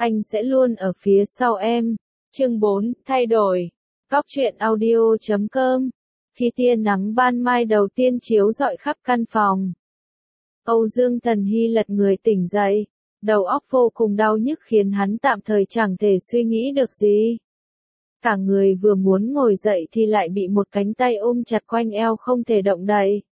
Anh sẽ luôn ở phía sau em. Chương 4, thay đổi. Góc truyện audio.com. Khi tia nắng ban mai đầu tiên chiếu rọi khắp căn phòng, Âu Dương Thần Hy lật người tỉnh dậy, đầu óc vô cùng đau nhức khiến hắn tạm thời chẳng thể suy nghĩ được gì. Cả người vừa muốn ngồi dậy thì lại bị một cánh tay ôm chặt quanh eo không thể động đậy.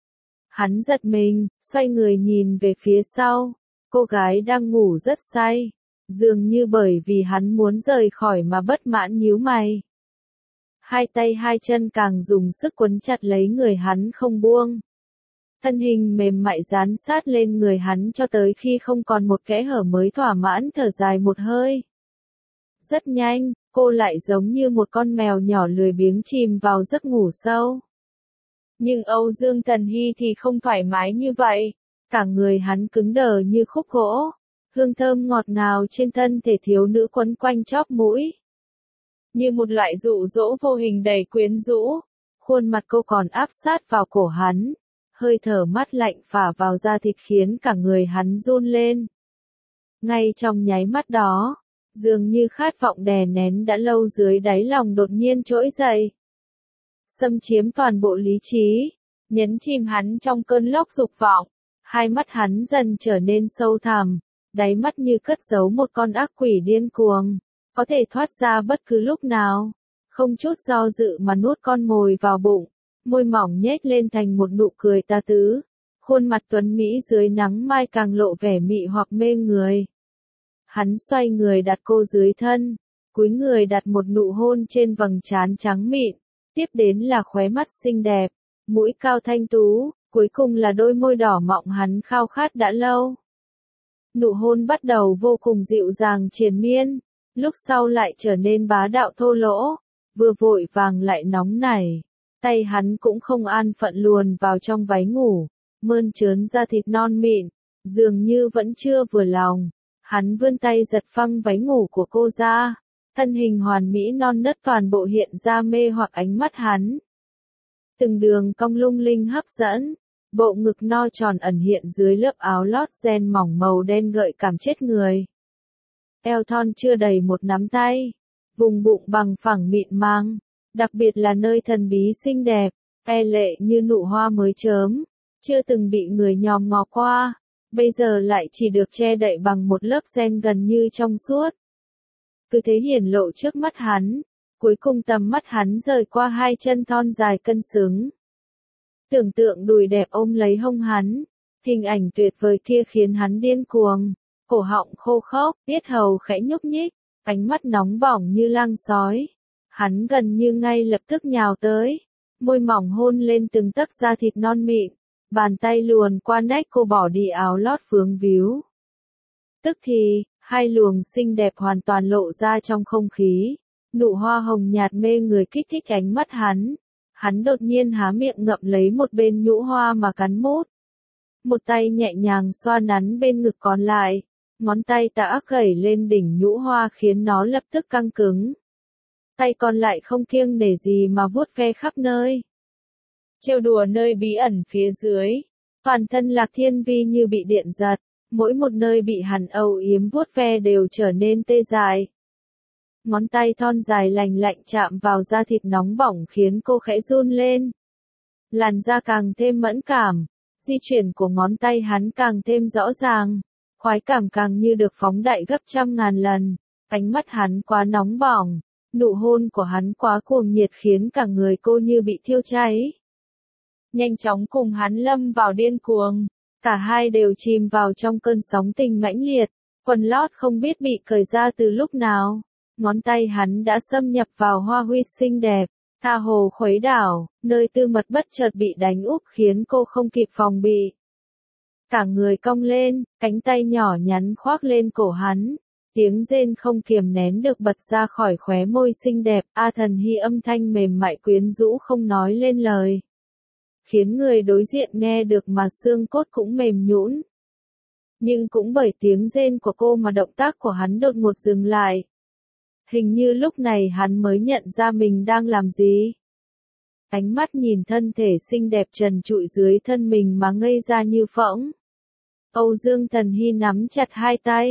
Hắn giật mình, xoay người nhìn về phía sau, cô gái đang ngủ rất say, dường như bởi vì hắn muốn rời khỏi mà bất mãn nhíu mày. Hai tay hai chân càng dùng sức quấn chặt lấy người hắn không buông. Thân hình mềm mại dán sát lên người hắn cho tới khi không còn một kẽ hở mới thỏa mãn thở dài một hơi. Rất nhanh, cô lại giống như một con mèo nhỏ lười biếng chìm vào giấc ngủ sâu. Nhưng Âu Dương Thần Hy thì không thoải mái như vậy, cả người hắn cứng đờ như khúc gỗ, hương thơm ngọt ngào trên thân thể thiếu nữ quấn quanh chóp mũi. Như một loại dụ dỗ vô hình đầy quyến rũ, khuôn mặt cô còn áp sát vào cổ hắn, hơi thở mát lạnh phả vào da thịt khiến cả người hắn run lên. Ngay trong nháy mắt đó, dường như khát vọng đè nén đã lâu dưới đáy lòng đột nhiên trỗi dậy, xâm chiếm toàn bộ lý trí, nhấn chìm hắn trong cơn lốc dục vọng. Hai mắt hắn dần trở nên sâu thẳm, đáy mắt như cất giấu một con ác quỷ điên cuồng, có thể thoát ra bất cứ lúc nào. Không chút do dự mà nuốt con mồi vào bụng, môi mỏng nhếch lên thành một nụ cười tà tứ, khuôn mặt tuấn mỹ dưới nắng mai càng lộ vẻ mị hoặc mê người. Hắn xoay người đặt cô dưới thân, cúi người đặt một nụ hôn trên vầng trán trắng mịn, tiếp đến là khóe mắt xinh đẹp, mũi cao thanh tú, cuối cùng là đôi môi đỏ mọng hắn khao khát đã lâu. Nụ hôn bắt đầu vô cùng dịu dàng triền miên, lúc sau lại trở nên bá đạo thô lỗ, vừa vội vàng lại nóng nảy. Tay hắn cũng không an phận luồn vào trong váy ngủ, mơn trớn da thịt non mịn, dường như vẫn chưa vừa lòng. Hắn vươn tay giật phăng váy ngủ của cô ra, thân hình hoàn mỹ non nớt toàn bộ hiện ra mê hoặc ánh mắt hắn. Từng đường cong lung linh hấp dẫn, bộ ngực no tròn ẩn hiện dưới lớp áo lót ren mỏng màu đen gợi cảm chết người. Eo thon chưa đầy một nắm tay, vùng bụng bằng phẳng mịn màng, đặc biệt là nơi thần bí xinh đẹp, e lệ như nụ hoa mới chớm, chưa từng bị người nhòm ngó qua, bây giờ lại chỉ được che đậy bằng một lớp ren gần như trong suốt. Cứ thế hiển lộ trước mắt hắn, cuối cùng tầm mắt hắn rời qua hai chân thon dài cân xứng. Tưởng tượng đùi đẹp ôm lấy hông hắn, hình ảnh tuyệt vời kia khiến hắn điên cuồng, cổ họng khô khốc, yết hầu khẽ nhúc nhích, ánh mắt nóng bỏng như lang sói. Hắn gần như ngay lập tức nhào tới, môi mỏng hôn lên từng tấc da thịt non mịn, bàn tay luồn qua nách cô bỏ đi áo lót vướng víu. Tức thì, hai luồng xinh đẹp hoàn toàn lộ ra trong không khí, nụ hoa hồng nhạt mê người kích thích ánh mắt hắn. Hắn đột nhiên há miệng ngậm lấy một bên nhũ hoa mà cắn mút. Một tay nhẹ nhàng xoa nắn bên ngực còn lại, ngón tay tả gẩy lên đỉnh nhũ hoa khiến nó lập tức căng cứng. Tay còn lại không kiêng nể gì mà vuốt ve khắp nơi. Trêu đùa nơi bí ẩn phía dưới, toàn thân Lạc Thiên Vi như bị điện giật, mỗi một nơi bị hắn âu yếm vuốt ve đều trở nên tê dại. Ngón tay thon dài lành lạnh chạm vào da thịt nóng bỏng khiến cô khẽ run lên. Làn da càng thêm mẫn cảm, di chuyển của ngón tay hắn càng thêm rõ ràng, khoái cảm càng như được phóng đại gấp trăm ngàn lần, ánh mắt hắn quá nóng bỏng, nụ hôn của hắn quá cuồng nhiệt khiến cả người cô như bị thiêu cháy. Nhanh chóng cùng hắn lâm vào điên cuồng, cả hai đều chìm vào trong cơn sóng tình mãnh liệt, quần lót không biết bị cởi ra từ lúc nào. Ngón tay hắn đã xâm nhập vào hoa huy xinh đẹp, tha hồ khuấy đảo, nơi tư mật bất chợt bị đánh úp khiến cô không kịp phòng bị. Cả người cong lên, cánh tay nhỏ nhắn khoác lên cổ hắn, tiếng rên không kiềm nén được bật ra khỏi khóe môi xinh đẹp, A Thần Hy âm thanh mềm mại quyến rũ không nói lên lời. Khiến người đối diện nghe được mà xương cốt cũng mềm nhũn. Nhưng cũng bởi tiếng rên của cô mà động tác của hắn đột ngột dừng lại. Hình như lúc này hắn mới nhận ra mình đang làm gì. Ánh mắt nhìn thân thể xinh đẹp trần trụi dưới thân mình mà ngây ra như phỗng. Âu Dương Thần Hy nắm chặt hai tay,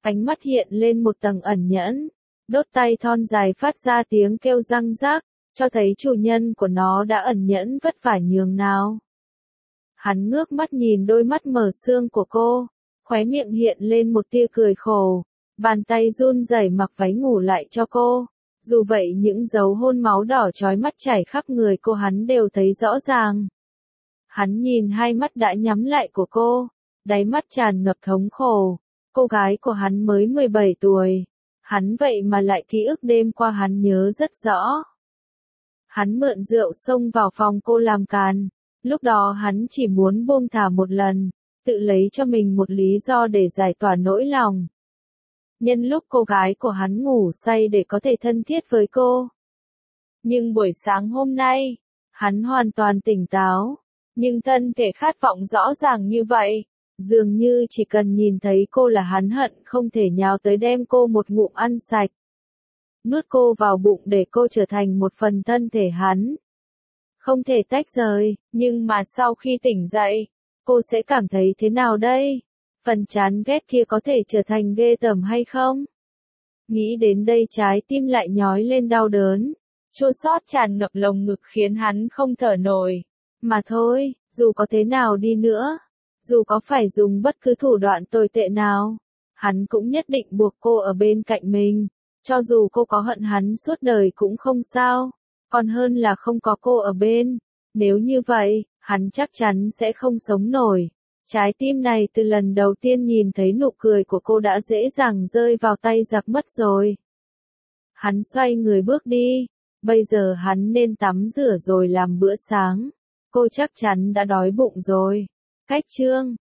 Ánh mắt hiện lên một tầng ẩn nhẫn, đốt tay thon dài phát ra tiếng kêu răng rác, cho thấy chủ nhân của nó đã ẩn nhẫn vất vả nhường nào. Hắn ngước mắt nhìn đôi mắt mở sương của cô, khóe miệng hiện lên một tia cười khổ, bàn tay run rẩy mặc váy ngủ lại cho cô. Dù vậy những dấu hôn máu đỏ chói mắt chảy khắp người cô hắn đều thấy rõ ràng. Hắn nhìn hai mắt đã nhắm lại của cô, đáy mắt tràn ngập thống khổ. Cô gái của hắn mới 17 tuổi. Hắn vậy mà lại ký ức đêm qua hắn nhớ rất rõ. Hắn mượn rượu xông vào phòng cô làm càn. Lúc đó hắn chỉ muốn buông thả một lần, tự lấy cho mình một lý do để giải tỏa nỗi lòng. Nhân lúc cô gái của hắn ngủ say để có thể thân thiết với cô. Nhưng buổi sáng hôm nay, hắn hoàn toàn tỉnh táo, nhưng thân thể khát vọng rõ ràng như vậy. Dường như chỉ cần nhìn thấy cô là hắn hận không thể nhào tới đem cô một ngụm ăn sạch. Nuốt cô vào bụng để cô trở thành một phần thân thể hắn. Không thể tách rời, nhưng mà sau khi tỉnh dậy, cô sẽ cảm thấy thế nào đây? Phần chán ghét kia có thể trở thành ghê tởm hay không? Nghĩ đến đây trái tim lại nhói lên đau đớn. Chua xót tràn ngập lồng ngực khiến hắn không thở nổi. Mà thôi, dù có thế nào đi nữa, dù có phải dùng bất cứ thủ đoạn tồi tệ nào, hắn cũng nhất định buộc cô ở bên cạnh mình. Cho dù cô có hận hắn suốt đời cũng không sao, còn hơn là không có cô ở bên. Nếu như vậy, hắn chắc chắn sẽ không sống nổi. Trái tim này từ lần đầu tiên nhìn thấy nụ cười của cô đã dễ dàng rơi vào tay giặc mất rồi. Hắn xoay người bước đi. Bây giờ hắn nên tắm rửa rồi làm bữa sáng. Cô chắc chắn đã đói bụng rồi. Cách chương